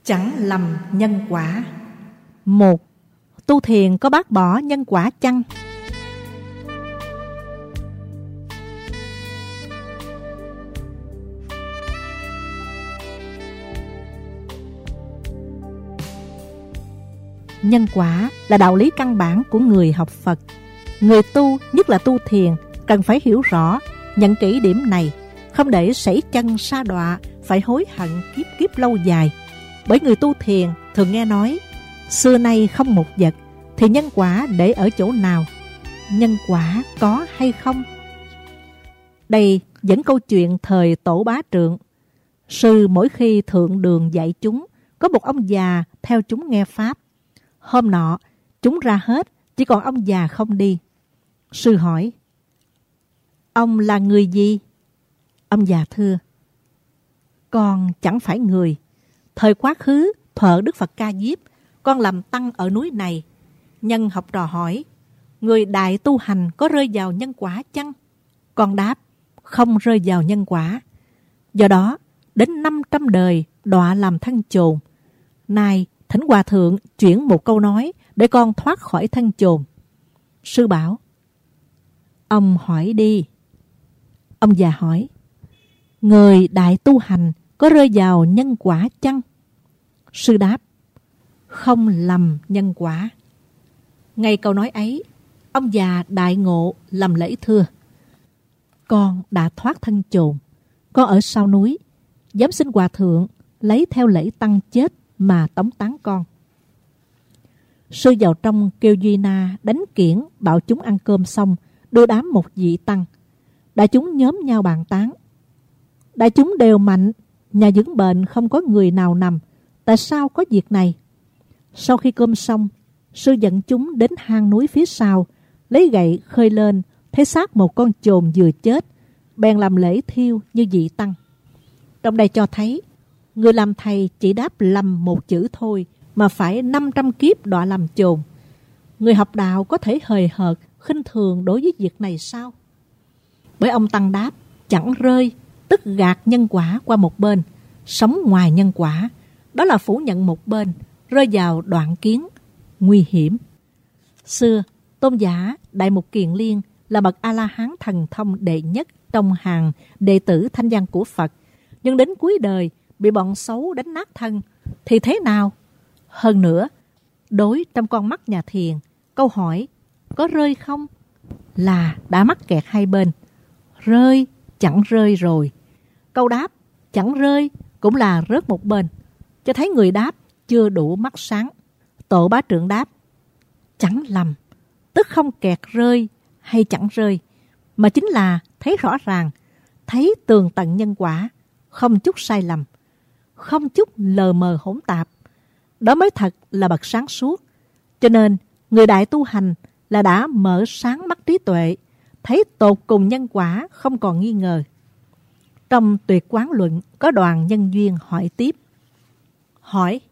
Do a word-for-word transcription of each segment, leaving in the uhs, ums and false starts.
Chẳng lầm nhân quả. Một. Tu thiền có bác bỏ nhân quả chăng? Nhân quả là đạo lý căn bản của người học Phật. Người tu, nhất là tu thiền, cần phải hiểu rõ, nhận kỹ điểm này, không để sảy chân sa đọa, phải hối hận kiếp kiếp lâu dài. Bởi người tu thiền thường nghe nói, xưa nay không một vật, thì nhân quả để ở chỗ nào? Nhân quả có hay không? Đây dẫn câu chuyện thời Tổ Bá Trượng. Sư mỗi khi thượng đường dạy chúng, có một ông già theo chúng nghe Pháp. Hôm nọ, chúng ra hết, chỉ còn ông già không đi. Sư hỏi, ông là người gì? Ông già thưa, con chẳng phải người. Thời quá khứ, thuở Đức Phật Ca Diếp, con làm tăng ở núi này. Nhân học trò hỏi, người đại tu hành có rơi vào nhân quả chăng? Con đáp, không rơi vào nhân quả. Do đó, đến năm trăm đời đọa làm thân chồn. Nay, Thỉnh Hòa Thượng chuyển một câu nói để con thoát khỏi thân chồn. Sư bảo, ông hỏi đi. Ông già hỏi, người đại tu hành có rơi vào nhân quả chăng? Sư đáp, không lầm nhân quả. Ngay câu nói ấy, ông già đại ngộ làm lễ thưa, con đã thoát thân chồn, con ở sau núi, dám xin Hòa Thượng lấy theo lễ tăng chết mà tống táng con. Sư vào trong kêu Duy Na đánh kiển, bảo chúng ăn cơm xong, đưa đám một vị tăng. Đại chúng nhóm nhau bàn tán. Đại chúng đều mạnh, nhà dưỡng bệnh không có người nào nằm, tại sao có việc này? Sau khi cơm xong, sư dẫn chúng đến hang núi phía sau, lấy gậy khơi lên, thấy xác một con chồn vừa chết, bèn làm lễ thiêu như vị tăng. Trong đây cho thấy, người làm thầy chỉ đáp lầm một chữ thôi, mà phải năm trăm kiếp đọa làm chồn. Người học đạo có thể hời hợt, khinh thường đối với việc này sao? Bởi ông tăng đáp, chẳng rơi, tức gạt nhân quả qua một bên, sống ngoài nhân quả, đó là phủ nhận một bên, rơi vào đoạn kiến, nguy hiểm. Xưa, tôn giả Đại Mục Kiền Liên là bậc A-la-hán thần thông đệ nhất trong hàng đệ tử thanh văn của Phật, nhưng đến cuối đời bị bọn xấu đánh nát thân, thì thế nào? Hơn nữa, đối trong con mắt nhà thiền, câu hỏi có rơi không là đã mắc kẹt hai bên. Rơi, chẳng rơi rồi. Câu đáp chẳng rơi cũng là rớt một bên, cho thấy người đáp chưa đủ mắt sáng. Tổ Bá Trượng đáp, chẳng lầm, tức không kẹt rơi hay chẳng rơi, mà chính là thấy rõ ràng, thấy tường tận nhân quả, không chút sai lầm, không chút lờ mờ hỗn tạp. Đó mới thật là bậc sáng suốt. Cho nên, người đại tu hành là đã mở sáng mắt trí tuệ, thấy tột cùng nhân quả không còn nghi ngờ. Trong Tuyệt Quán Luận có đoàn nhân duyên hỏi tiếp. Hỏi,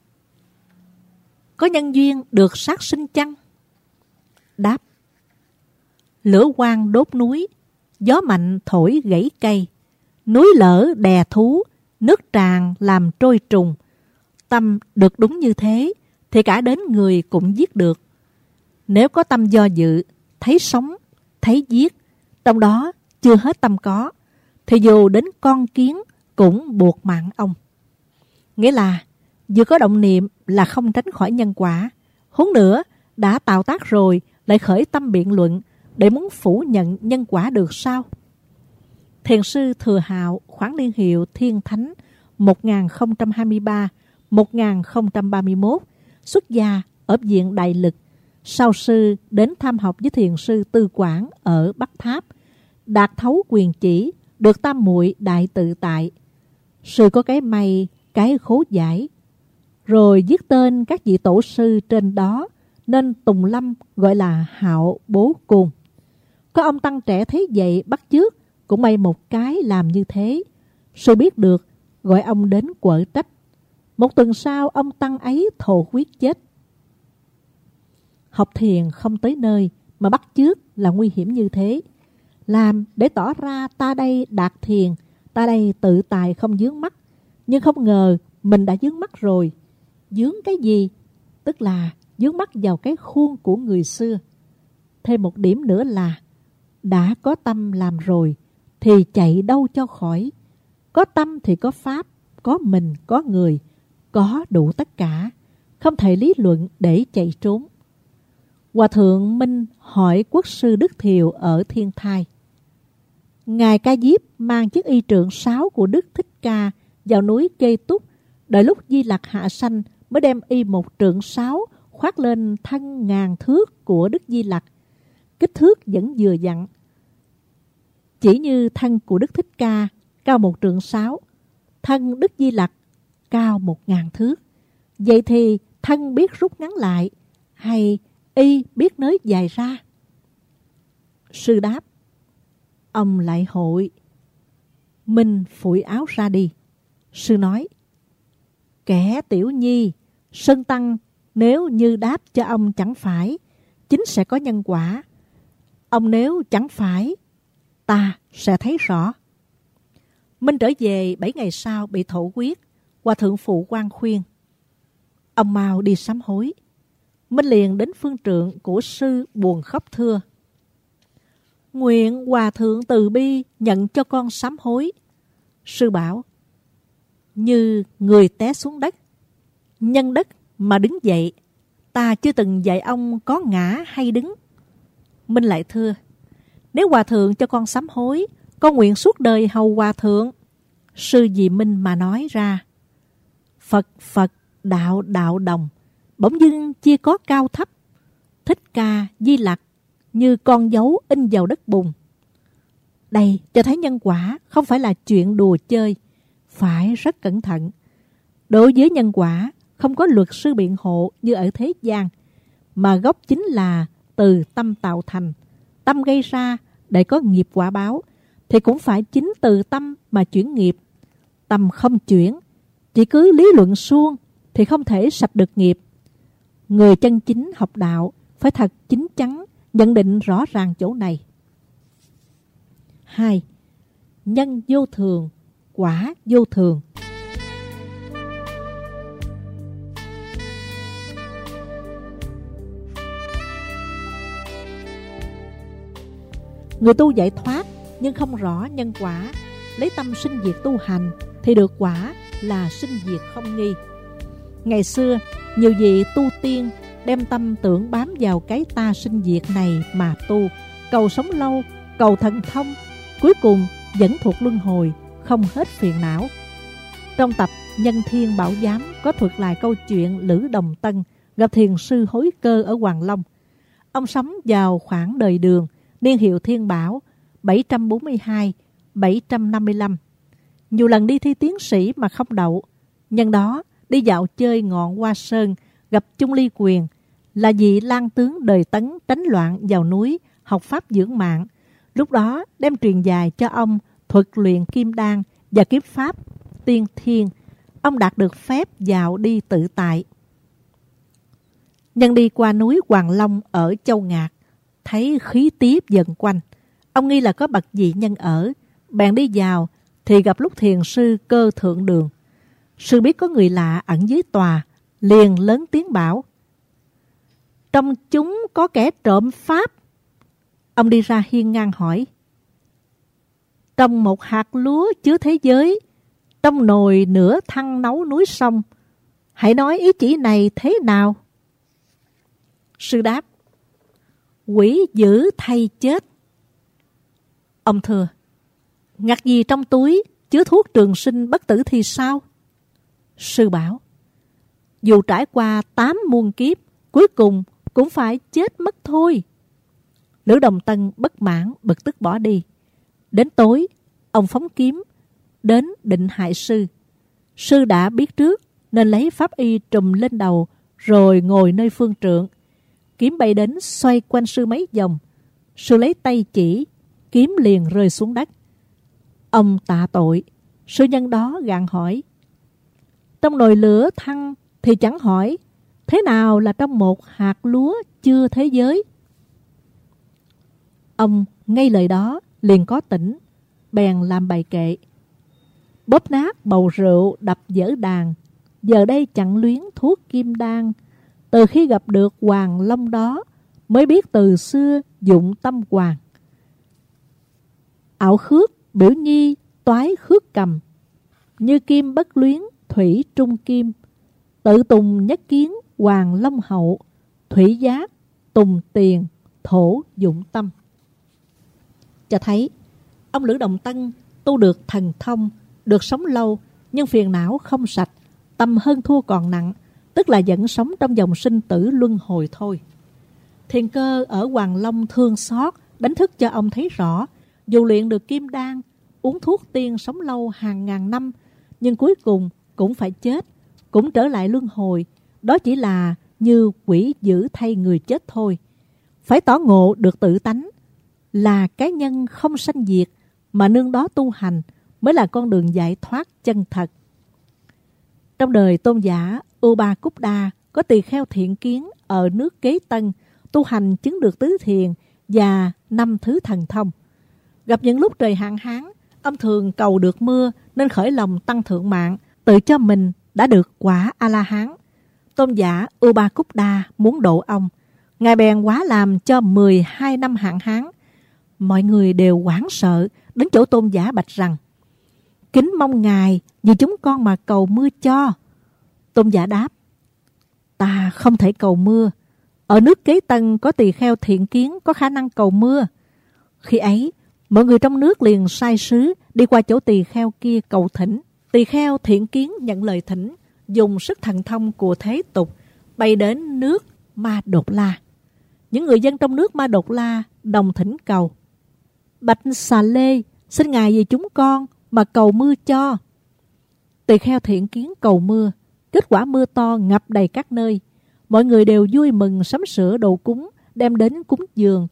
có nhân duyên được sát sinh chăng? Đáp, lửa quang đốt núi, gió mạnh thổi gãy cây, núi lở đè thú, nước tràn làm trôi trùng. Tâm được đúng như thế, thì cả đến người cũng giết được. Nếu có tâm do dự, thấy sống, thấy giết, trong đó chưa hết tâm có, thì dù đến con kiến cũng buộc mạng ông. Nghĩa là vừa có động niệm là không tránh khỏi nhân quả. Huống nữa, đã tạo tác rồi lại khởi tâm biện luận để muốn phủ nhận nhân quả được sao? Thiền sư Thừa Hạo khoản niên hiệu Thiên Thánh một nghìn không trăm hai mươi ba đến một nghìn không trăm ba mươi mốt, xuất gia ở viện Đại Lực. Sau sư đến tham học với thiền sư Tư Quảng ở Bắc Tháp, đạt thấu quyền chỉ, được tam muội đại tự tại. Sư có cái may, cái khố giải, rồi viết tên các vị tổ sư trên đó, nên Tùng Lâm gọi là Hạo Bố Côn. Có ông tăng trẻ thấy vậy bắt chước, cũng may một cái làm như thế. Sư biết được, gọi ông đến quở trách. Một tuần sau, ông tăng ấy thổ huyết chết. Học thiền không tới nơi mà bắt chước là nguy hiểm như thế. Làm để tỏ ra ta đây đạt thiền, ta đây tự tài không vướng mắc. Nhưng không ngờ mình đã vướng mắc rồi. Vướng cái gì? Tức là vướng mắc vào cái khuôn của người xưa. Thêm một điểm nữa là đã có tâm làm rồi thì chạy đâu cho khỏi. Có tâm thì có pháp, có mình, có người, có đủ tất cả. Không thể lý luận để chạy trốn. Hòa thượng Minh hỏi quốc sư Đức Thiều ở Thiên Thai. Ngài Ca Diếp mang chiếc y trượng sáo của Đức Thích Ca vào núi Kê Túc, đợi lúc Di Lặc hạ sanh mới đem y một trượng sáo khoác lên thân ngàn thước của Đức Di Lặc. Kích thước vẫn vừa dặn. Chỉ như thân của Đức Thích Ca cao một trượng sáo, thân Đức Di Lặc cao một ngàn thước. Vậy thì thân biết rút ngắn lại, hay y biết nới dài ra? Sư đáp: Ông lại hội. Minh phủi áo ra đi. Sư nói: Kẻ tiểu nhi, Sơn Tăng nếu như đáp cho ông chẳng phải, chính sẽ có nhân quả. Ông nếu chẳng phải, ta sẽ thấy rõ. Minh trở về bảy ngày sau bị thổ huyết. Hòa thượng phụ quan khuyên: Ông mau đi sám hối. Minh liền đến phương trượng của sư buồn khóc thưa: Nguyện Hòa thượng từ bi nhận cho con sám hối. Sư bảo: Như người té xuống đất, nhân đất mà đứng dậy, ta chưa từng dạy ông có ngã hay đứng. Minh lại thưa: Nếu Hòa thượng cho con sám hối, con nguyện suốt đời hầu Hòa thượng. Sư vì Minh mà nói ra: Phật Phật, đạo đạo đồng, bỗng dưng chia có cao thấp. Thích Ca, Di Lặc như con dấu in vào đất bùn. Đây cho thấy nhân quả không phải là chuyện đùa chơi, phải rất cẩn thận. Đối với nhân quả không có luật sư biện hộ như ở thế gian, mà gốc chính là từ tâm tạo thành. Tâm gây ra để có nghiệp quả báo, thì cũng phải chính từ tâm mà chuyển nghiệp. Tâm không chuyển, chỉ cứ lý luận suông thì không thể sạch được nghiệp. Người chân chính học đạo phải thật chín chắn, nhận định rõ ràng chỗ này. Hai, nhân vô thường, quả vô thường. Người tu giải thoát nhưng không rõ nhân quả, lấy tâm sinh diệt tu hành thì được quả là sinh diệt không nghi. Ngày xưa, nhiều vị tu tiên đem tâm tưởng bám vào cái ta sinh diệt này mà tu, cầu sống lâu, cầu thần thông, cuối cùng vẫn thuộc luân hồi, không hết phiền não. Trong tập Nhân Thiên Bảo Giám có thuật lại câu chuyện Lữ Đồng Tân gặp thiền sư Hối Cơ ở Hoàng Long. Ông sống vào khoảng đời Đường, niên hiệu Thiên Bảo bảy trăm bốn mươi hai đến bảy trăm năm mươi lăm. Nhiều lần đi thi tiến sĩ mà không đậu. Nhân đó đi dạo chơi ngọn Hoa Sơn, gặp Chung Ly Quyền, là vị lang tướng đời Tấn tránh loạn vào núi học pháp dưỡng mạng. Lúc đó đem truyền dài cho ông thuật luyện kim đan và kiếm pháp tiên thiên. Ông đạt được phép dạo đi tự tại. Nhân đi qua núi Hoàng Long ở Châu Ngạc, thấy khí tiếp dần quanh. Ông nghi là có bậc vị nhân ở, bèn đi vào thì gặp lúc thiền sư Cơ Thượng Đường. Sư biết có người lạ ẩn dưới tòa, liền lớn tiếng bảo: Trong chúng có kẻ trộm pháp. Ông đi ra hiên ngang hỏi: Trong một hạt lúa chứa thế giới, trong nồi nửa thăng nấu núi sông, hãy nói ý chỉ này thế nào? Sư đáp: Quỷ dữ thay chết. Ông thưa: Ngặt gì trong túi chứa thuốc trường sinh bất tử thì sao? Sư bảo: Dù trải qua tám muôn kiếp, cuối cùng cũng phải chết mất thôi. Lữ Đồng Tân bất mãn bực tức bỏ đi. Đến tối, ông phóng kiếm đến định hại sư. Sư đã biết trước nên lấy pháp y trùm lên đầu, rồi ngồi nơi phương trượng. Kiếm bay đến xoay quanh sư mấy vòng. Sư lấy tay chỉ, kiếm liền rơi xuống đất. Ông tạ tội. Sư nhân đó gạn hỏi: Trong nồi lửa thăng thì chẳng hỏi, thế nào là trong một hạt lúa chưa thế giới? Ông ngay lời đó liền có tỉnh, bèn làm bài kệ: Bóp nát bầu rượu đập dở đàn, giờ đây chẳng luyến thuốc kim đan. Từ khi gặp được Hoàng Long đó, mới biết từ xưa dụng tâm hoàng. Ảo khước biểu nhi toái khước cầm, như kim bất luyến thủy trung kim. Tự tùng nhất kiến Hoàng Long hậu, thủy giác tùng tiền thổ dụng tâm. Cho thấy ông Lữ Đồng Tân tu được thần thông, được sống lâu, nhưng phiền não không sạch, tâm hơn thua còn nặng, tức là vẫn sống trong dòng sinh tử luân hồi thôi. Thiền Cơ ở Hoàng Long thương xót, đánh thức cho ông thấy rõ, dù luyện được kim đan, uống thuốc tiên sống lâu hàng ngàn năm, nhưng cuối cùng cũng phải chết, cũng trở lại luân hồi. Đó chỉ là như quỷ dữ thay người chết thôi. Phải tỏ ngộ được tự tánh, là cái nhân không sanh diệt, mà nương đó tu hành mới là con đường giải thoát chân thật. Trong đời tôn giả Upakupda có tỳ kheo Thiện Kiến ở nước Kế Tân, tu hành chứng được tứ thiền và năm thứ thần thông. Gặp những lúc trời hạn hán, ông thường cầu được mưa nên khởi lòng tăng thượng mạng, tự cho mình đã được quả A-la-hán. Tôn giả Upakupda muốn độ ông, ngài bèn hóa làm cho mười hai năm hạn hán. Mọi người đều hoảng sợ, đến chỗ tôn giả bạch rằng: kính mong ngài vì chúng con mà cầu mưa cho. Tôn giả đáp: ta không thể cầu mưa. Ở nước Kế Tân có tỳ kheo Thiện Kiến có khả năng cầu mưa. Khi ấy, mọi người trong nước liền sai sứ đi qua chỗ tỳ kheo kia cầu thỉnh. Tỳ kheo Thiện Kiến nhận lời thỉnh, dùng sức thần thông của thế tục bay đến nước Ma Đột La. Những người dân trong nước Ma Đột La đồng thỉnh cầu: bạch Xà Lê, xin ngài vì chúng con mà cầu mưa cho. Tỳ kheo Thiện Kiến cầu mưa, kết quả mưa to ngập đầy các nơi. Mọi người đều vui mừng sắm sửa đồ cúng đem đến cúng dường.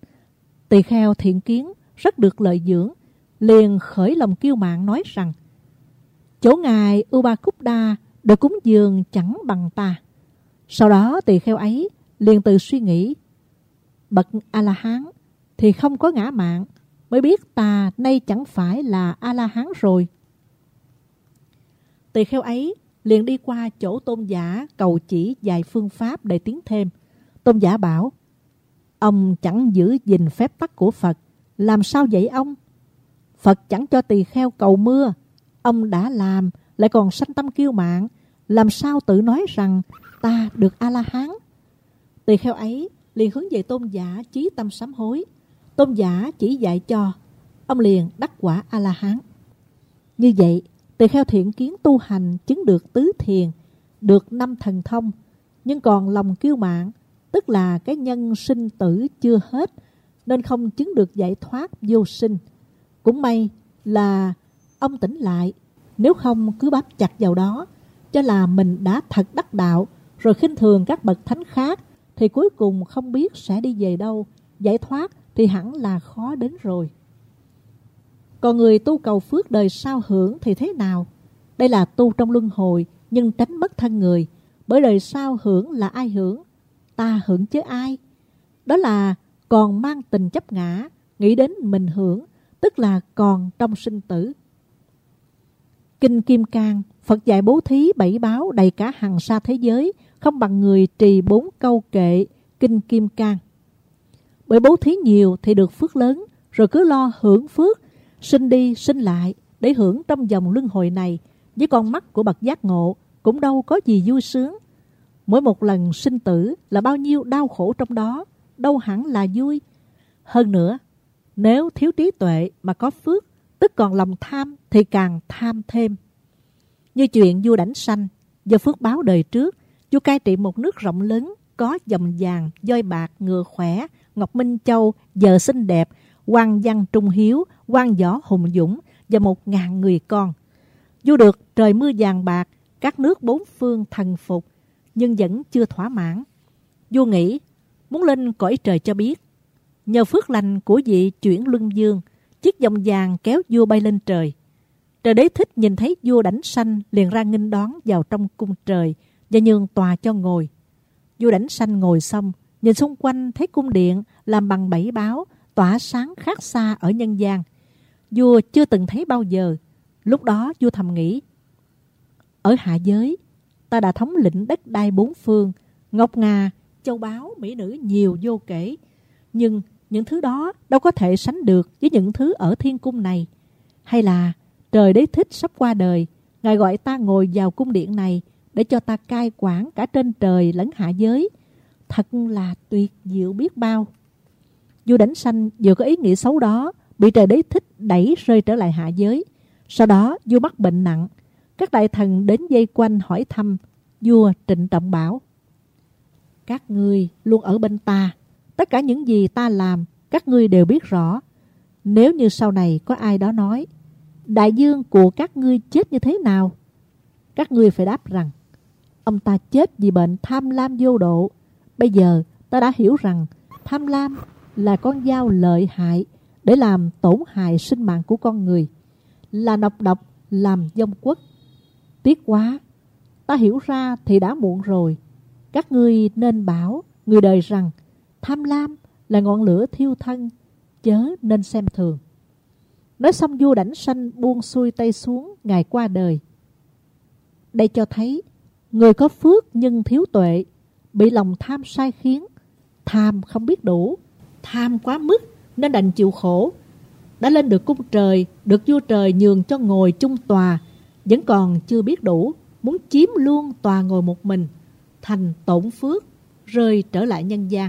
Tỳ kheo Thiện Kiến rất được lợi dưỡng, liền khởi lòng kiêu mạn nói rằng: chỗ ngài Upakupda được cúng dường chẳng bằng ta. Sau đó tỳ kheo ấy liền tự suy nghĩ: bậc A-la-hán thì không có ngã mạn, mới biết ta nay chẳng phải là A-la-hán rồi. Tỳ kheo ấy liền đi qua chỗ tôn giả cầu chỉ vài phương pháp để tiến thêm. Tôn giả bảo: ông chẳng giữ gìn phép tắc của Phật, làm sao vậy ông? Phật chẳng cho tỳ kheo cầu mưa, ông đã làm lại còn sanh tâm kiêu mạn, làm sao tự nói rằng ta được A-la-hán? Tỳ kheo ấy liền hướng về tôn giả chí tâm sám hối. Tôn giả chỉ dạy cho, ông liền đắc quả A-la-hán. Như vậy, tỳ kheo Thiện Kiến tu hành chứng được tứ thiền, được năm thần thông, nhưng còn lòng kiêu mạn, tức là cái nhân sinh tử chưa hết, nên không chứng được giải thoát vô sinh. Cũng may là ông tỉnh lại, nếu không cứ bám chặt vào đó, cho là mình đã thật đắc đạo, rồi khinh thường các bậc thánh khác, thì cuối cùng không biết sẽ đi về đâu, giải thoát thì hẳn là khó đến rồi. Còn người tu cầu phước đời sau hưởng thì thế nào? Đây là tu trong luân hồi, nhưng tránh mất thân người. Bởi đời sau hưởng là ai hưởng? Ta hưởng chứ ai? Đó là còn mang tình chấp ngã, nghĩ đến mình hưởng, tức là còn trong sinh tử. Kinh Kim Cang, Phật dạy bố thí bảy báo đầy cả hằng sa thế giới, không bằng người trì bốn câu kệ Kinh Kim Cang. Bởi bố thí nhiều thì được phước lớn, rồi cứ lo hưởng phước, sinh đi sinh lại để hưởng trong dòng luân hồi này, với con mắt của bậc giác ngộ cũng đâu có gì vui sướng. Mỗi một lần sinh tử là bao nhiêu đau khổ trong đó, đâu hẳn là vui. Hơn nữa, nếu thiếu trí tuệ mà có phước, tức còn lòng tham thì càng tham thêm. Như chuyện vua Đảnh Sanh, do phước báo đời trước, vua cai trị một nước rộng lớn, có dòng vàng, voi bạc, ngựa khỏe, ngọc minh châu, vợ xinh đẹp, quan văn trung hiếu, quan võ hùng dũng và một ngàn người con. Vua được trời mưa vàng bạc, các nước bốn phương thần phục, nhưng vẫn chưa thỏa mãn. Vua nghĩ muốn lên cõi trời cho biết. Nhờ phước lành của vị chuyển luân dương, chiếc vòng vàng kéo vua bay lên trời. Trời Đế Thích nhìn thấy vua Đảnh Sanh liền ra nghênh đón vào trong cung trời và nhường tòa cho ngồi. Vua Đảnh Sanh ngồi xong, nhìn xung quanh thấy cung điện làm bằng bảy báo, tỏa sáng khác xa ở nhân gian. Vua chưa từng thấy bao giờ. Lúc đó vua thầm nghĩ: ở hạ giới, ta đã thống lĩnh đất đai bốn phương, ngọc ngà, châu báu, mỹ nữ nhiều vô kể. Nhưng những thứ đó đâu có thể sánh được với những thứ ở thiên cung này. Hay là trời Đế Thích sắp qua đời, Ngài gọi ta ngồi vào cung điện này để cho ta cai quản cả trên trời lẫn hạ giới. Thật là tuyệt diệu biết bao. Vua Đảnh Sanh vừa có ý nghĩ xấu đó, bị trời Đế Thích đẩy rơi trở lại hạ giới. Sau đó vua mắc bệnh nặng. Các đại thần đến vây quanh hỏi thăm. Vua trịnh trọng bảo: các ngươi luôn ở bên ta, tất cả những gì ta làm các ngươi đều biết rõ. Nếu như sau này có ai đó nói đại vương của các ngươi chết như thế nào, các ngươi phải đáp rằng ông ta chết vì bệnh tham lam vô độ. Bây giờ ta đã hiểu rằng tham lam là con dao lợi hại để làm tổn hại sinh mạng của con người, là nọc độc làm vong quốc. Tiếc quá, ta hiểu ra thì đã muộn rồi. Các ngươi nên bảo người đời rằng tham lam là ngọn lửa thiêu thân, chớ nên xem thường. Nói xong vua Đảnh Sanh buông xuôi tay xuống, Ngài qua đời. Đây cho thấy người có phước nhưng thiếu tuệ, bị lòng tham sai khiến. Tham không biết đủ, tham quá mức nên đành chịu khổ. Đã lên được cung trời, được vua trời nhường cho ngồi chung tòa, vẫn còn chưa biết đủ, muốn chiếm luôn tòa ngồi một mình, thành tổn phước, rơi trở lại nhân gian.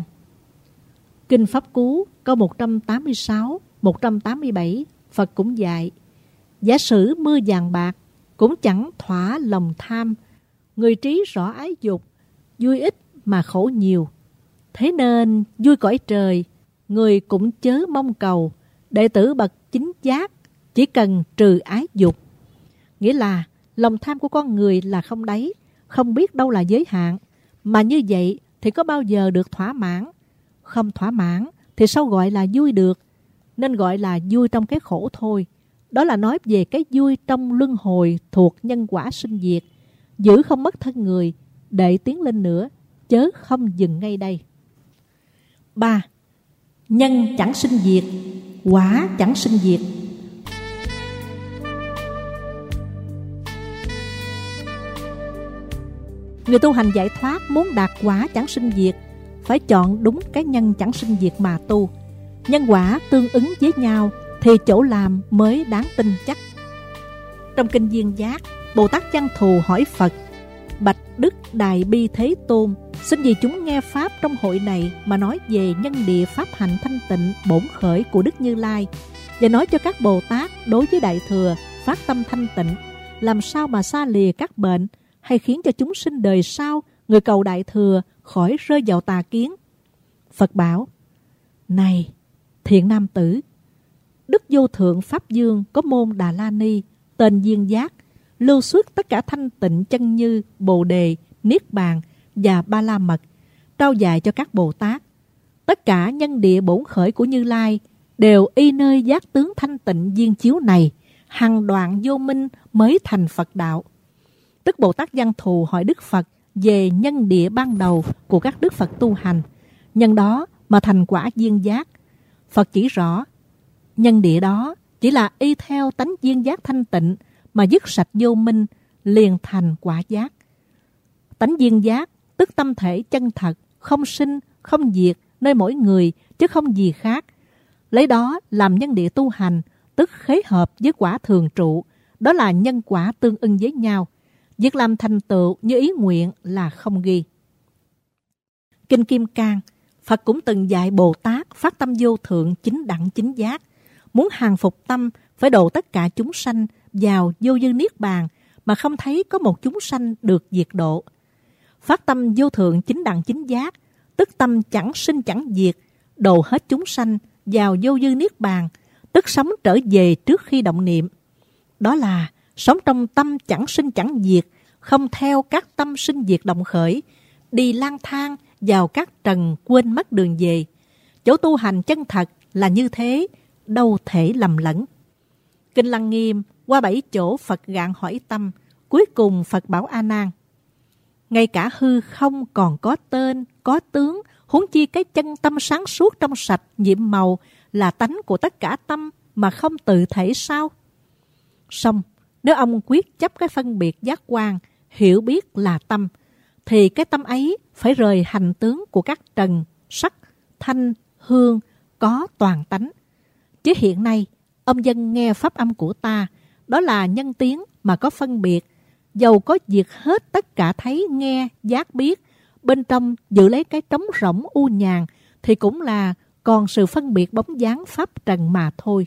Kinh Pháp Cú câu một trăm tám mươi sáu, một trăm tám mươi bảy, Phật cũng dạy: giả sử mưa vàng bạc cũng chẳng thỏa lòng tham, người trí rõ ái dục, vui ít mà khổ nhiều. Thế nên vui cõi trời, người cũng chớ mong cầu. Đệ tử bậc chính giác chỉ cần trừ ái dục. Nghĩa là lòng tham của con người là không đáy, không biết đâu là giới hạn. Mà như vậy thì có bao giờ được thỏa mãn? Không thỏa mãn thì sao gọi là vui được? Nên gọi là vui trong cái khổ thôi. Đó là nói về cái vui trong luân hồi thuộc nhân quả sinh diệt. Giữ không mất thân người, để tiến lên nữa, chớ không dừng ngay đây. Ba. Nhân chẳng sinh diệt, quả chẳng sinh diệt. Người tu hành giải thoát muốn đạt quả chẳng sinh diệt, phải chọn đúng cái nhân chẳng sinh diệt mà tu. Nhân quả tương ứng với nhau thì chỗ làm mới đáng tin chắc. Trong kinh Duyên Giác, Bồ Tát Văn Thù hỏi Phật: bạch Đức Đại Bi Thế Tôn, xin vì chúng nghe pháp trong hội này mà nói về nhân địa pháp hạnh thanh tịnh bổn khởi của Đức Như Lai, và nói cho các Bồ Tát đối với Đại Thừa phát tâm thanh tịnh, làm sao mà xa lìa các bệnh, hay khiến cho chúng sinh đời sau người cầu Đại Thừa khỏi rơi vào tà kiến. Phật bảo: này thiện nam tử, Đức Vô Thượng Pháp Dương có môn Đà La Ni tên Duyên Giác, lưu xuất tất cả thanh tịnh chân như Bồ Đề, Niết Bàn và Ba La Mật, trao dạy cho các Bồ Tát. Tất cả nhân địa bổn khởi của Như Lai đều y nơi giác tướng thanh tịnh viên chiếu này, hằng đoạn vô minh mới thành Phật đạo. Tức Bồ Tát Văn Thù hỏi Đức Phật về nhân địa ban đầu của các Đức Phật tu hành, nhân đó mà thành quả duyên giác. Phật chỉ rõ, nhân địa đó chỉ là y theo tánh duyên giác thanh tịnh mà dứt sạch vô minh, liền thành quả giác. Tánh duyên giác tức tâm thể chân thật, không sinh, không diệt nơi mỗi người, chứ không gì khác. Lấy đó làm nhân địa tu hành, tức khế hợp với quả thường trụ, đó là nhân quả tương ưng với nhau. Việc làm thành tựu như ý nguyện là không ghi. Kinh Kim Cang, Phật cũng từng dạy Bồ Tát phát tâm vô thượng chính đẳng chính giác, muốn hàng phục tâm phải độ tất cả chúng sanh vào vô dư niết bàn, mà không thấy có một chúng sanh được diệt độ. Phát tâm vô thượng chính đẳng chính giác, tức tâm chẳng sinh chẳng diệt, độ hết chúng sanh vào vô dư niết bàn, tức sống trở về trước khi động niệm. Đó là sống trong tâm chẳng sinh chẳng diệt, không theo các tâm sinh diệt động khởi, đi lang thang vào các trần quên mất đường về. Chỗ tu hành chân thật là như thế, đâu thể lầm lẫn. Kinh Lăng Nghiêm qua bảy chỗ Phật gạn hỏi tâm, cuối cùng Phật bảo A Nan: ngay cả hư không còn có tên, có tướng, huống chi cái chân tâm sáng suốt trong sạch, nhiệm màu là tánh của tất cả tâm mà không tự thể sao? Song nếu ông quyết chấp cái phân biệt giác quan, hiểu biết là tâm, thì cái tâm ấy phải rời hành tướng của các trần, sắc, thanh, hương, có toàn tánh. Chứ hiện nay, ông dân nghe pháp âm của ta, đó là nhân tiếng mà có phân biệt. Dầu có diệt hết tất cả thấy, nghe, giác biết, bên trong giữ lấy cái trống rỗng u nhàn, thì cũng là còn sự phân biệt bóng dáng pháp trần mà thôi.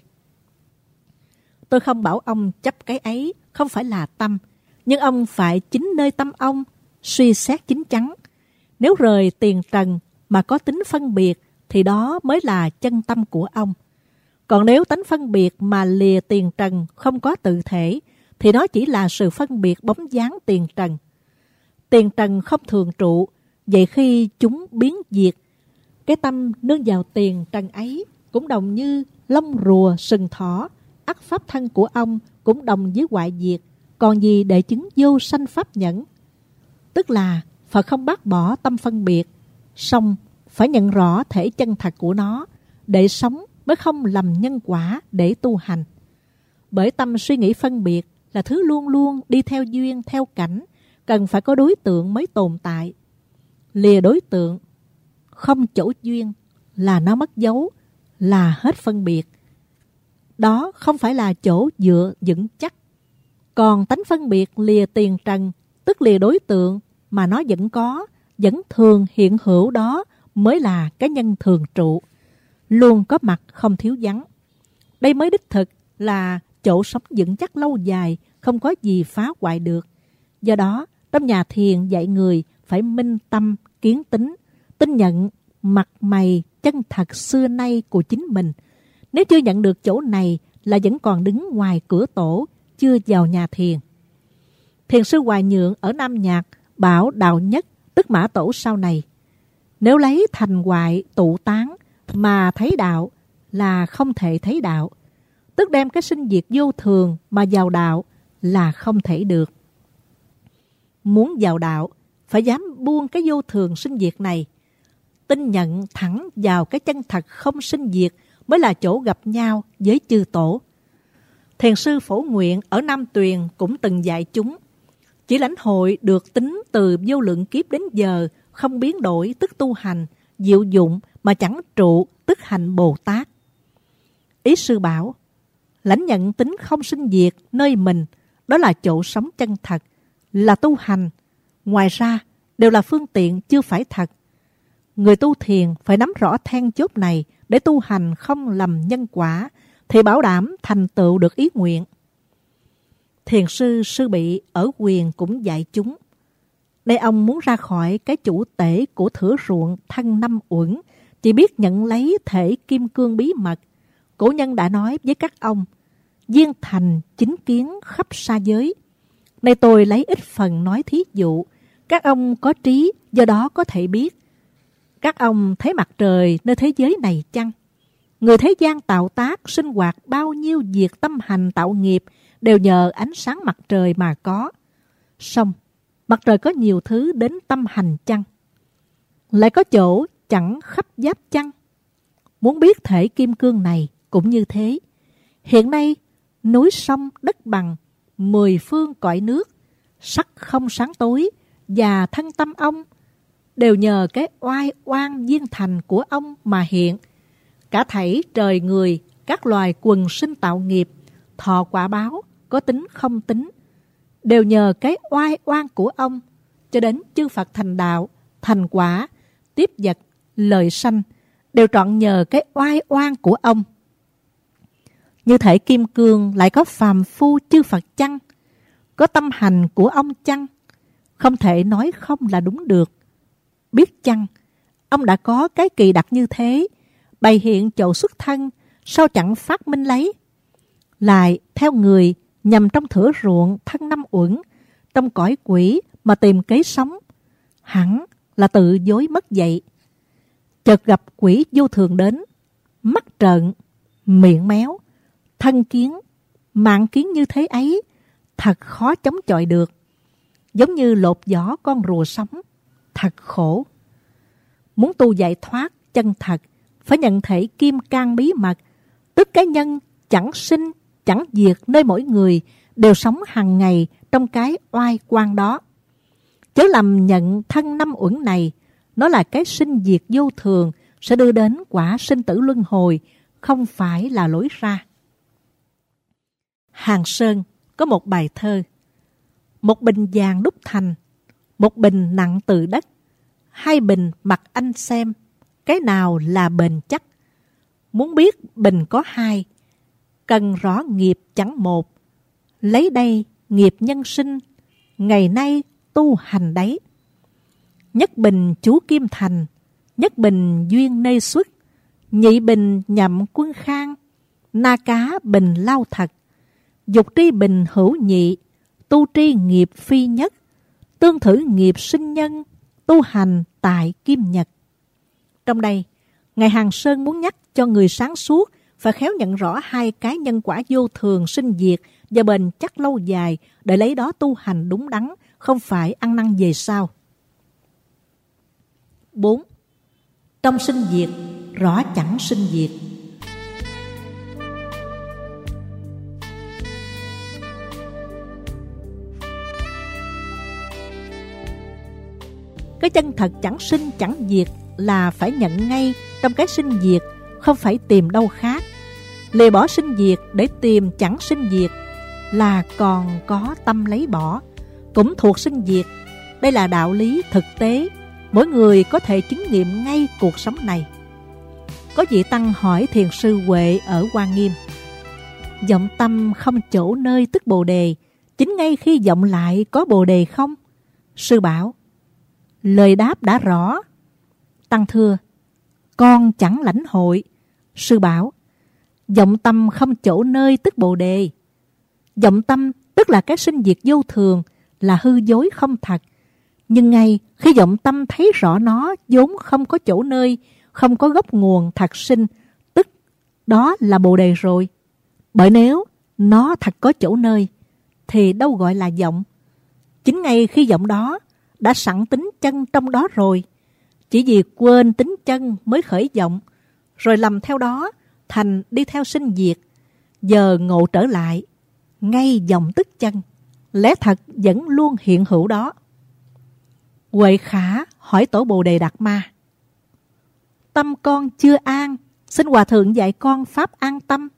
Tôi không bảo ông chấp cái ấy không phải là tâm, nhưng ông phải chính nơi tâm ông suy xét chín chắn. Nếu rời tiền trần mà có tính phân biệt, thì đó mới là chân tâm của ông. Còn nếu tánh phân biệt mà lìa tiền trần không có tự thể, thì nó chỉ là sự phân biệt bóng dáng tiền trần. Tiền trần không thường trụ, vậy khi chúng biến diệt, cái tâm nương vào tiền trần ấy cũng đồng như lông rùa sừng thỏ, ắt pháp thân của ông cũng đồng với hoại diệt, còn gì để chứng vô sanh pháp nhẫn. Tức là Phật không bác bỏ tâm phân biệt, song phải nhận rõ thể chân thật của nó, để sống mới không lầm nhân quả để tu hành. Bởi tâm suy nghĩ phân biệt là thứ luôn luôn đi theo duyên, theo cảnh, cần phải có đối tượng mới tồn tại. Lìa đối tượng, không chỗ duyên là nó mất dấu, là hết phân biệt. Đó không phải là chỗ dựa vững chắc. Còn tánh phân biệt lìa tiền trần, tức lìa đối tượng mà nó vẫn có, vẫn thường hiện hữu, đó mới là cái nhân thường trụ, luôn có mặt không thiếu vắng. Đây mới đích thực là chỗ sống vững chắc lâu dài, không có gì phá hoại được. Do đó, trong nhà thiền dạy người phải minh tâm, kiến tính, tin nhận mặt mày chân thật xưa nay của chính mình. Nếu chưa nhận được chỗ này là vẫn còn đứng ngoài cửa tổ, chưa vào nhà thiền. Thiền sư Hoài Nhượng ở Nam Nhạc bảo đạo nhất, tức Mã Tổ sau này, nếu lấy thành hoại tụ tán mà thấy đạo là không thể thấy đạo, tức đem cái sinh diệt vô thường mà vào đạo là không thể được. Muốn vào đạo phải dám buông cái vô thường sinh diệt này, tin nhận thẳng vào cái chân thật không sinh diệt mới là chỗ gặp nhau với chư tổ. Thiền sư Phổ Nguyện ở Nam Tuyền cũng từng dạy chúng, chỉ lãnh hội được tính từ vô lượng kiếp đến giờ, không biến đổi tức tu hành, diệu dụng mà chẳng trụ tức hành Bồ Tát. Ý sư bảo, lãnh nhận tính không sinh diệt nơi mình, đó là chỗ sống chân thật, là tu hành. Ngoài ra, đều là phương tiện chưa phải thật. Người tu thiền phải nắm rõ then chốt này để tu hành không lầm nhân quả, thì bảo đảm thành tựu được ý nguyện. Thiền sư Sư Bị ở Quyền cũng dạy chúng. Đây ông muốn ra khỏi cái chủ tể của thửa ruộng thân năm uẩn, chỉ biết nhận lấy thể kim cương bí mật. Cổ nhân đã nói với các ông, duyên thành chính kiến khắp sa giới. Nay tôi lấy ít phần nói thí dụ, các ông có trí, do đó có thể biết. Các ông thấy mặt trời nơi thế giới này chăng? Người thế gian tạo tác, sinh hoạt bao nhiêu việc tâm hành tạo nghiệp đều nhờ ánh sáng mặt trời mà có. Song, mặt trời có nhiều thứ đến tâm hành chăng? Lại có chỗ chẳng khắp giáp chăng? Muốn biết thể kim cương này cũng như thế. Hiện nay, núi sông đất bằng, mười phương cõi nước, sắc không sáng tối và thân tâm ông đều nhờ cái oai oan duyên thành của ông mà hiện. Cả thảy trời người, các loài quần sinh tạo nghiệp, thọ quả báo, có tính không tính, đều nhờ cái oai oan của ông, cho đến chư Phật thành đạo, thành quả, tiếp vật, lời sanh, đều trọn nhờ cái oai oan của ông. Như thể kim cương lại có phàm phu chư Phật chăng? Có tâm hành của ông chăng? Không thể nói không là đúng được. Biết chăng, ông đã có cái kỳ đặc như thế, bày hiện chỗ xuất thân, sao chẳng phát minh lấy? Lại theo người nhằm trong thửa ruộng thân năm uẩn, trong cõi quỷ mà tìm kế sống, hẳn là tự dối mất dậy. Chợt gặp quỷ vô thường đến, mắt trợn, miệng méo, thân kiến, mạng kiến như thế ấy, thật khó chống chọi được. Giống như lột vỏ con rùa sống, thật khổ. Muốn tu giải thoát chân thật, phải nhận thể kim cang bí mật, tức cái nhân chẳng sinh, chẳng diệt nơi mỗi người đều sống hàng ngày trong cái oai quan đó. Chớ lầm nhận thân năm uẩn này, nó là cái sinh diệt vô thường, sẽ đưa đến quả sinh tử luân hồi, không phải là lối ra. Hàng Sơn có một bài thơ: một bình vàng đúc thành, một bình nặng từ đất, hai bình mặc anh xem, cái nào là bền chắc. Muốn biết bình có hai, cần rõ nghiệp chẳng một. Lấy đây nghiệp nhân sinh, ngày nay tu hành đấy. Nhất bình chú kim thành, nhất bình duyên nơi xuất, nhị bình nhậm quân khang, na cá bình lao thật. Dục tri bình hữu nhị, tu tri nghiệp phi nhất, tương thử nghiệp sinh nhân, tu hành tại kim nhật. Trong đây, Ngài Hàng Sơn muốn nhắc cho người sáng suốt phải khéo nhận rõ hai cái nhân quả vô thường sinh diệt và bền chắc lâu dài, để lấy đó tu hành đúng đắn, không phải ăn năn về sau. bốn. Trong sinh diệt, rõ chẳng sinh diệt. Cái chân thật chẳng sinh chẳng diệt là phải nhận ngay trong cái sinh diệt, không phải tìm đâu khác. Lìa bỏ sinh diệt để tìm chẳng sinh diệt là còn có tâm lấy bỏ, cũng thuộc sinh diệt. Đây là đạo lý thực tế, mỗi người có thể chứng nghiệm ngay cuộc sống này. Có vị tăng hỏi thiền sư Huệ ở Hoa Nghiêm: vọng tâm không chỗ nơi tức bồ đề, chính ngay khi vọng lại có bồ đề không? Sư bảo: lời đáp đã rõ. Tăng thưa: con chẳng lãnh hội. Sư bảo: vọng tâm không chỗ nơi tức bồ đề. Vọng tâm tức là cái sinh diệt vô thường, là hư dối không thật. Nhưng ngay khi vọng tâm thấy rõ nó vốn không có chỗ nơi, không có gốc nguồn thật sinh, tức đó là bồ đề rồi. Bởi nếu nó thật có chỗ nơi thì đâu gọi là vọng. Chính ngay khi vọng đó đã sẵn tính chân trong đó rồi, chỉ vì quên tính chân mới khởi vọng, rồi lầm theo đó, thành đi theo sinh diệt. Giờ ngộ trở lại, ngay vọng tức chân, lẽ thật vẫn luôn hiện hữu đó. Huệ Khả hỏi Tổ Bồ Đề Đạt Ma: tâm con chưa an, xin Hòa Thượng dạy con pháp an tâm.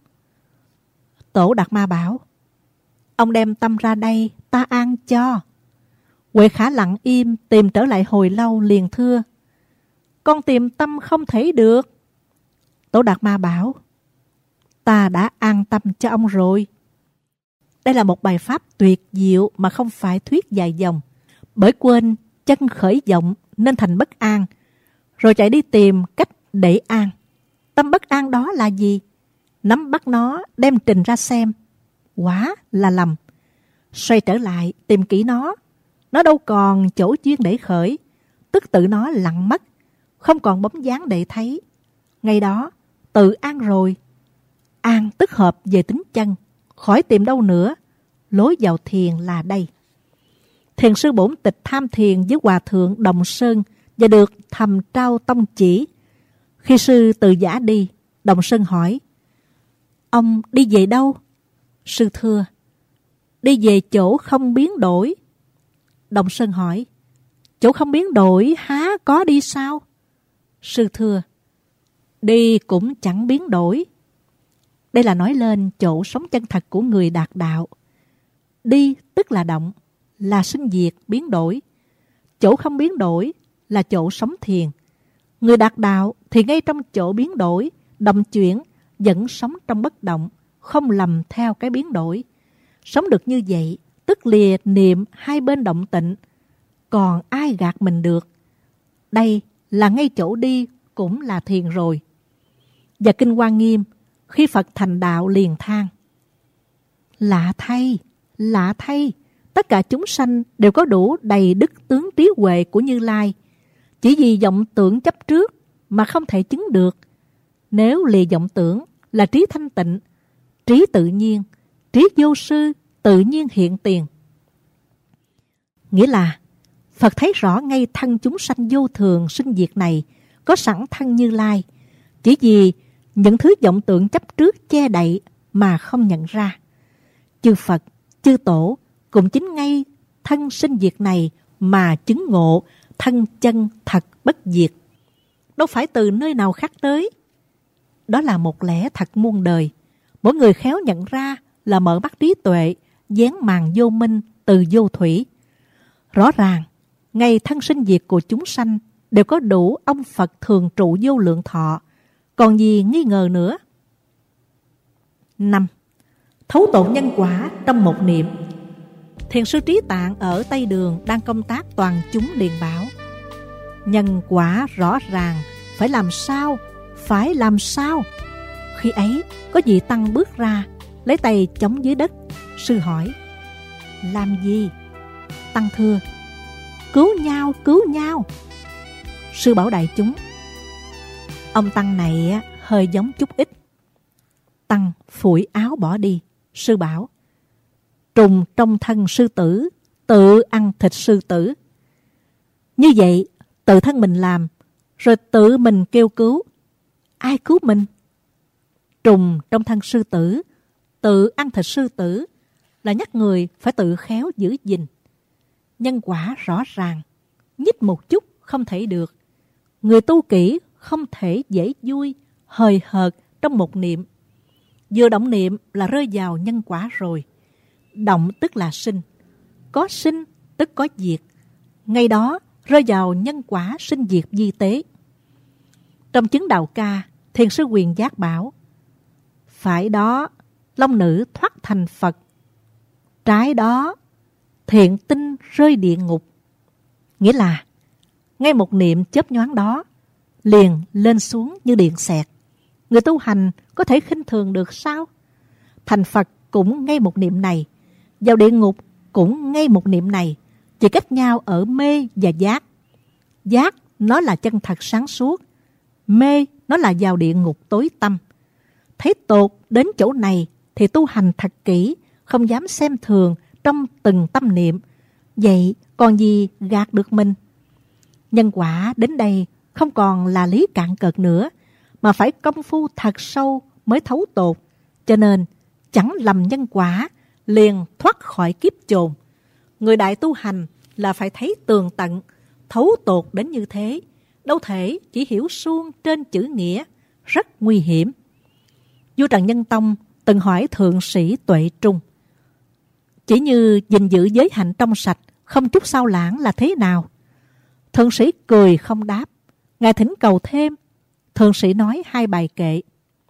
Tổ Đạt Ma bảo: ông đem tâm ra đây, ta an cho. Huệ Khả lặng im tìm trở lại hồi lâu, liền thưa: con tìm tâm không thể được. Tổ Đạt Ma bảo: ta đã an tâm cho ông rồi. Đây là một bài pháp tuyệt diệu mà không phải thuyết dài dòng. Bởi quên chân khởi vọng nên thành bất an, rồi chạy đi tìm cách để an. Tâm bất an đó là gì? Nắm bắt nó đem trình ra xem, quả là lầm. Xoay trở lại tìm kỹ nó, nó đâu còn chỗ duyên để khởi, tức tự nó lặng mất, không còn bóng dáng để thấy. Ngay đó tự an rồi. An tức hợp về tính chân, khỏi tìm đâu nữa. Lối vào thiền là đây. Thiền sư Bổn Tịch tham thiền với Hòa Thượng Đồng Sơn và được thầm trao tông chỉ. Khi sư từ giả đi, Đồng Sơn hỏi: ông đi về đâu? Sư thưa: đi về chỗ không biến đổi. Đồng Sơn hỏi: chỗ không biến đổi há có đi sao? Sư thưa: đi cũng chẳng biến đổi. Đây là nói lên chỗ sống chân thật của người đạt đạo. Đi tức là động, là sinh diệt biến đổi. Chỗ không biến đổi là chỗ sống thiền. Người đạt đạo thì ngay trong chỗ biến đổi, động chuyển, vẫn sống trong bất động, không lầm theo cái biến đổi. Sống được như vậy, tức lìa niệm hai bên động tịnh. Còn ai gạt mình được? Đây là ngay chỗ đi cũng là thiền rồi. Và Kinh Hoa Nghiêm, khi Phật thành đạo liền than: lạ thay, lạ thay, tất cả chúng sanh đều có đủ đầy đức tướng trí huệ của Như Lai, chỉ vì vọng tưởng chấp trước mà không thể chứng được. Nếu lìa vọng tưởng là trí thanh tịnh, trí tự nhiên, trí vô sư, tự nhiên hiện tiền. Nghĩa là Phật thấy rõ ngay thân chúng sanh vô thường sinh diệt này có sẵn thân Như Lai, chỉ vì những thứ vọng tưởng chấp trước che đậy mà không nhận ra. Chư Phật, chư Tổ cũng chính ngay thân sinh diệt này mà chứng ngộ thân chân thật bất diệt. Đâu phải từ nơi nào khác tới. Đó là một lẽ thật muôn đời. Mỗi người khéo nhận ra là mở mắt trí tuệ, dán màn vô minh từ vô thủy. Rõ ràng, ngày thân sinh diệt của chúng sanh đều có đủ ông Phật thường trụ vô lượng thọ. Còn gì nghi ngờ nữa? năm. Thấu tột nhân quả trong một niệm. Thiền sư Trí Tạng ở Tây Đường đang công tác toàn chúng liền bảo: nhân quả rõ ràng, phải làm sao? Phải làm sao? Khi ấy, có vị tăng bước ra, lấy tay chống dưới đất. Sư hỏi: làm gì? Tăng thưa: cứu nhau, cứu nhau. Sư bảo đại chúng: ông tăng này hơi giống chút ít. Tăng phủi áo bỏ đi. Sư bảo: trùng trong thân sư tử, tự ăn thịt sư tử. Như vậy, tự thân mình làm, rồi tự mình kêu cứu. Ai cứu mình? Trùng trong thân sư tử, tự ăn thịt sư tử, là nhắc người phải tự khéo giữ gìn. Nhân quả rõ ràng, nhích một chút không thể được. Người tu kỹ không thể dễ vui, hời hợt trong một niệm. Vừa động niệm là rơi vào nhân quả rồi. Động tức là sinh, có sinh tức có diệt. Ngay đó rơi vào nhân quả sinh diệt di tế. Trong chứng đạo ca, Thiền sư Quyền Giác bảo: phải đó, long nữ thoát thành Phật. Trái đó, thiện tinh rơi địa ngục. Nghĩa là ngay một niệm chớp nhoáng đó, liền lên xuống như điện xẹt. Người tu hành có thể khinh thường được sao? Thành Phật cũng ngay một niệm này, vào địa ngục cũng ngay một niệm này, chỉ cách nhau ở mê và giác. Giác nó là chân thật sáng suốt, mê nó là vào địa ngục tối tăm. Thấy tột đến chỗ này thì tu hành thật kỹ, không dám xem thường trong từng tâm niệm. Vậy còn gì gạt được mình? Nhân quả đến đây không còn là lý cạn cợt nữa, mà phải công phu thật sâu mới thấu tột. Cho nên chẳng lầm nhân quả, liền thoát khỏi kiếp chồn. Người đại tu hành là phải thấy tường tận, thấu tột đến như thế. Đâu thể chỉ hiểu suông trên chữ nghĩa, rất nguy hiểm. Vua Trần Nhân Tông từng hỏi thượng sĩ Tuệ Trung: chỉ như gìn giữ giới hạnh trong sạch, không chút sao lãng là thế nào? Thượng sĩ cười không đáp. Ngài thỉnh cầu thêm. Thượng sĩ nói hai bài kệ: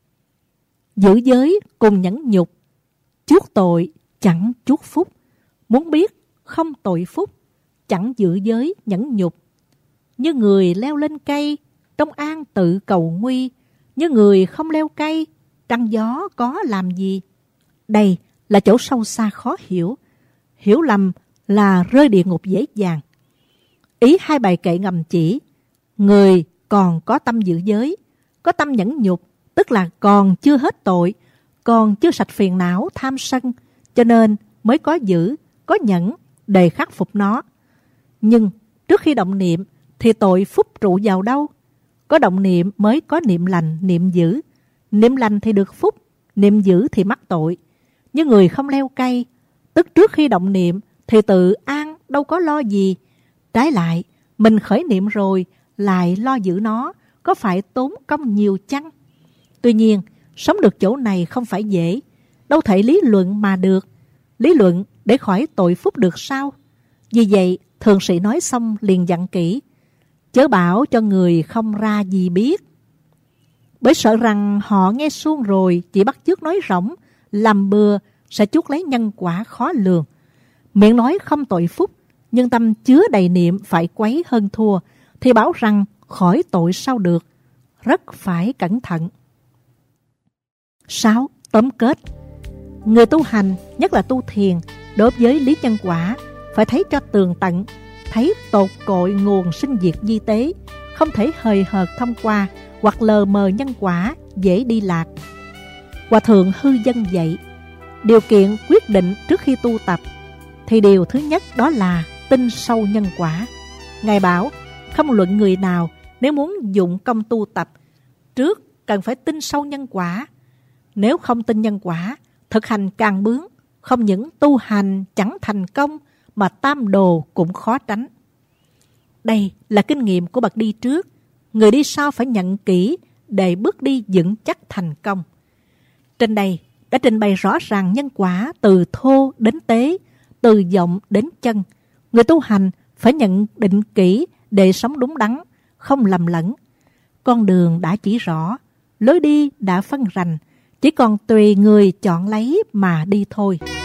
giữ giới cùng nhẫn nhục, chuốc tội chẳng chuốc phúc. Muốn biết không tội phúc, chẳng giữ giới nhẫn nhục. Như người leo lên cây, trong an tự cầu nguy. Như người không leo cây, trăng gió có làm gì? Đây là chỗ sâu xa khó hiểu. Hiểu lầm là rơi địa ngục dễ dàng. Ý hai bài kệ ngầm chỉ: người còn có tâm giữ giới, có tâm nhẫn nhục, tức là còn chưa hết tội, còn chưa sạch phiền não tham sân, cho nên mới có giữ, có nhẫn để khắc phục nó. Nhưng trước khi động niệm thì tội phúc trụ vào đâu? Có động niệm mới có niệm lành, niệm dữ. Niệm lành thì được phúc, niệm dữ thì mắc tội. Như người không leo cây, tức trước khi động niệm thì tự an, đâu có lo gì. Trái lại, mình khởi niệm rồi lại lo giữ nó, có phải tốn công nhiều chăng? Tuy nhiên, sống được chỗ này không phải dễ. Đâu thể lý luận mà được. Lý luận để khỏi tội phúc được sao? Vì vậy, thượng sĩ nói xong liền dặn kỹ: chớ bảo cho người không ra gì biết. Bởi sợ rằng họ nghe suông rồi chỉ bắt chước nói rỗng, làm bừa, sẽ chuốc lấy nhân quả khó lường. Miệng nói không tội phúc, nhưng tâm chứa đầy niệm phải quấy hơn thua, thì bảo rằng khỏi tội sao được. Rất phải cẩn thận. sáu. Tóm kết: người tu hành, nhất là tu thiền, đối với lý nhân quả phải thấy cho tường tận, thấy tột cội nguồn sinh diệt di tế, không thể hời hợt thông qua hoặc lờ mờ nhân quả, dễ đi lạc. Hòa thượng Hư Dân dạy: điều kiện quyết định trước khi tu tập thì điều thứ nhất đó là tin sâu nhân quả. Ngài bảo không luận người nào, nếu muốn dụng công tu tập, trước cần phải tin sâu nhân quả. Nếu không tin nhân quả, thực hành càng bướng, không những tu hành chẳng thành công mà tam đồ cũng khó tránh. Đây là kinh nghiệm của bậc đi trước. Người đi sau phải nhận kỹ để bước đi vững chắc thành công. Trên đây đã trình bày rõ ràng nhân quả từ thô đến tế, từ vọng đến chân. Người tu hành phải nhận định kỹ để sống đúng đắn, không lầm lẫn. Con đường đã chỉ rõ, lối đi đã phân rành, chỉ còn tùy người chọn lấy mà đi thôi.